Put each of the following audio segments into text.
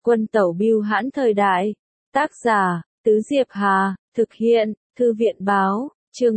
Quân tẩu bưu hãn thời đại. Tác giả, Tứ Diệp Hà, thực hiện, Thư viện báo, chương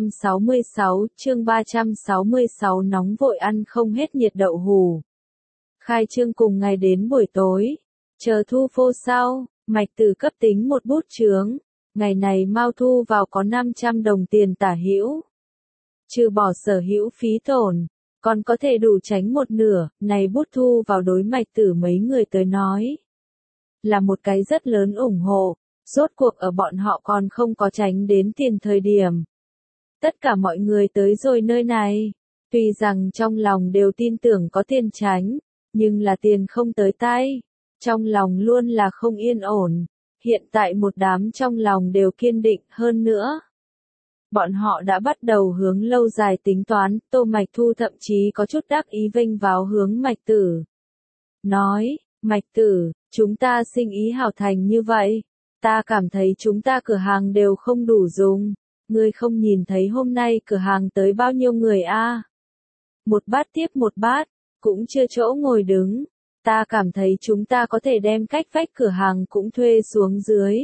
366 nóng vội ăn không hết nhiệt đậu hù. Khai trương cùng ngày đến buổi tối, chờ thu phô sau, Mạch Tử cấp tính một bút chướng, ngày này Mao thu vào có 500 đồng tiền tả hữu. Trừ bỏ sở hữu phí tổn, còn có thể đủ tránh một nửa, này bút thu vào đối Mạch Tử mấy người tới nói. Là một cái rất lớn ủng hộ, rốt cuộc ở bọn họ còn không có tránh đến tiền thời điểm. Tất cả mọi người tới rồi nơi này, tuy rằng trong lòng đều tin tưởng có tiền tránh, nhưng là tiền không tới tay, trong lòng luôn là không yên ổn, hiện tại một đám trong lòng đều kiên định hơn nữa. Bọn họ đã bắt đầu hướng lâu dài tính toán, Tô Mạch Thu thậm chí có chút đắc ý vênh váo hướng Mạch Tử. Nói, Mạch Tử, chúng ta sinh ý hảo thành như vậy, ta cảm thấy chúng ta cửa hàng đều không đủ dùng, ngươi không nhìn thấy hôm nay cửa hàng tới bao nhiêu người a? Một bát tiếp một bát, cũng chưa chỗ ngồi đứng, ta cảm thấy chúng ta có thể đem cách vách cửa hàng cũng thuê xuống dưới.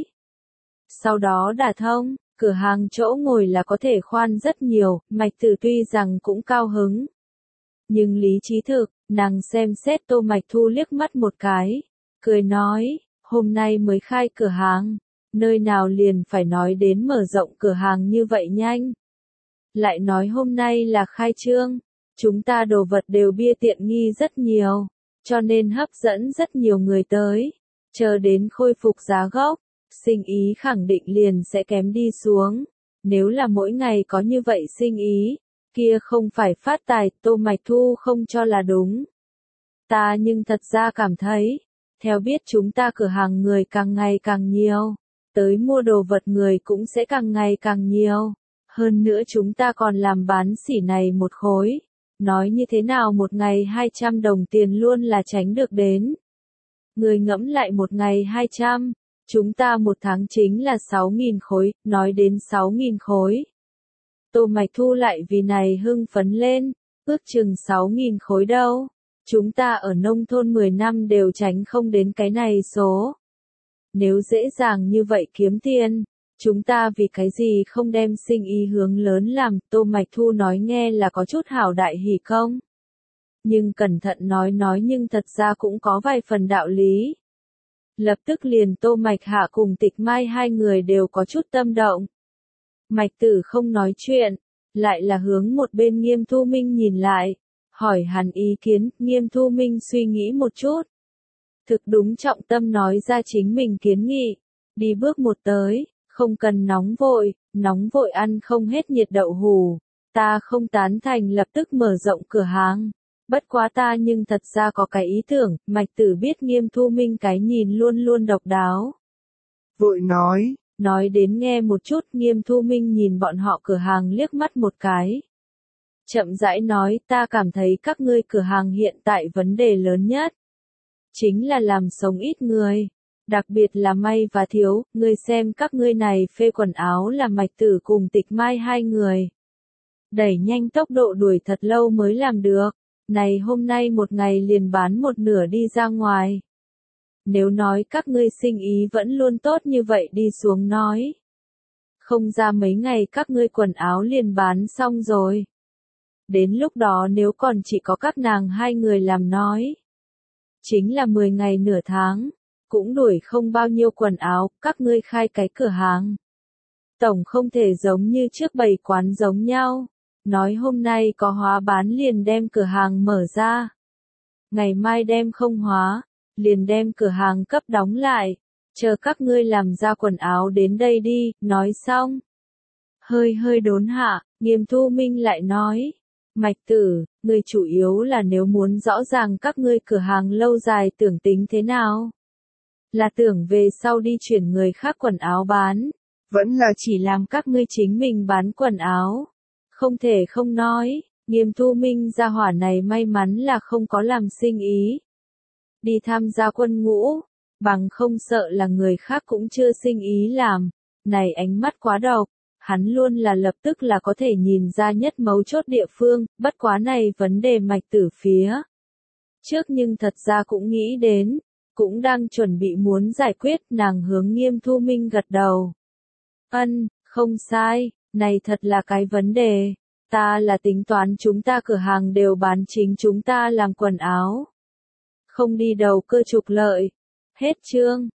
Sau đó đả thông, cửa hàng chỗ ngồi là có thể khoan rất nhiều, Mạch Tử tuy rằng cũng cao hứng. Nhưng lý trí thực, nàng xem xét Tô Mạch Thu liếc mắt một cái, cười nói, hôm nay mới khai cửa hàng, nơi nào liền phải nói đến mở rộng cửa hàng như vậy nhanh. Lại nói hôm nay là khai trương, chúng ta đồ vật đều bia tiện nghi rất nhiều, cho nên hấp dẫn rất nhiều người tới, chờ đến khôi phục giá gốc, sinh ý khẳng định liền sẽ kém đi xuống. Nếu là mỗi ngày có như vậy sinh ý, kia không phải phát tài, Tô Mạch Thu không cho là đúng. Ta nhưng thật ra cảm thấy, theo biết chúng ta cửa hàng người càng ngày càng nhiều, tới mua đồ vật người cũng sẽ càng ngày càng nhiều. Hơn nữa chúng ta còn làm bán xỉ này một khối, nói như thế nào một ngày 200 đồng tiền luôn là tránh được đến. Người ngẫm lại một ngày 200, chúng ta một tháng chính là 6.000 khối, nói đến 6.000 khối. Tô Mạch Thu lại vì này hưng phấn lên, ước chừng 6.000 khối đâu. Chúng ta ở nông thôn 10 năm đều tránh không đến cái này số. Nếu dễ dàng như vậy kiếm tiền, chúng ta vì cái gì không đem sinh ý hướng lớn làm, Tô Mạch Thu nói nghe là có chút hảo đại hỉ không. Nhưng cẩn thận nói nhưng thật ra cũng có vài phần đạo lý. Lập tức liền Tô Mạch Hạ cùng Tịch Mai hai người đều có chút tâm động. Mạch Tử không nói chuyện, lại là hướng một bên Nghiêm Thu Minh nhìn lại, hỏi hắn ý kiến. Nghiêm Thu Minh suy nghĩ một chút, thực đúng trọng tâm nói ra chính mình kiến nghị, đi bước một tới, không cần nóng vội ăn không hết nhiệt đậu hù, ta không tán thành lập tức mở rộng cửa hàng. Bất quá ta nhưng thật ra có cái ý tưởng, Mạch Tử biết Nghiêm Thu Minh cái nhìn luôn luôn độc đáo. Vội nói đến nghe một chút. Nghiêm Thu Minh nhìn bọn họ cửa hàng liếc mắt một cái. Chậm rãi nói, ta cảm thấy các ngươi cửa hàng hiện tại vấn đề lớn nhất chính là làm sống ít người, đặc biệt là may và thiếu. Ngươi xem các ngươi này phê quần áo là Mạch Tử cùng Tịch Mai hai người đẩy nhanh tốc độ đuổi thật lâu mới làm được, này hôm nay một ngày liền bán một nửa đi ra ngoài. Nếu nói các ngươi sinh ý vẫn luôn tốt như vậy đi xuống nói, không ra mấy ngày các ngươi quần áo liền bán xong rồi. Đến lúc đó nếu còn chỉ có các nàng hai người làm nói, chính là 10 ngày nửa tháng, cũng đuổi không bao nhiêu quần áo. Các ngươi khai cái cửa hàng, tổng không thể giống như trước bày quán giống nhau, nói hôm nay có hóa bán liền đem cửa hàng mở ra, ngày mai đem không hóa, liền đem cửa hàng cấp đóng lại, chờ các ngươi làm ra quần áo đến đây đi. Nói xong, hơi đốn hạ, Nghiêm Thu Minh lại nói, Mạch Tử, ngươi chủ yếu là nếu muốn rõ ràng các ngươi cửa hàng lâu dài tưởng tính thế nào? Là tưởng về sau đi chuyển người khác quần áo bán, vẫn là chỉ làm các ngươi chính mình bán quần áo? Không thể không nói, Nghiêm Thu Minh gia hỏa này may mắn là không có làm sinh ý, đi tham gia quân ngũ, bằng không sợ là người khác cũng chưa sinh ý làm. Này ánh mắt quá độc, hắn luôn là lập tức là có thể nhìn ra nhất mấu chốt địa phương. Bất quá này vấn đề Mạch Tử phía trước nhưng thật ra cũng nghĩ đến, cũng đang chuẩn bị muốn giải quyết, nàng hướng Nghiêm Thu Minh gật đầu. Không sai, này thật là cái vấn đề. Ta là tính toán chúng ta cửa hàng đều bán chính chúng ta làm quần áo. Không đi đầu cơ trục lợi. Hết chương.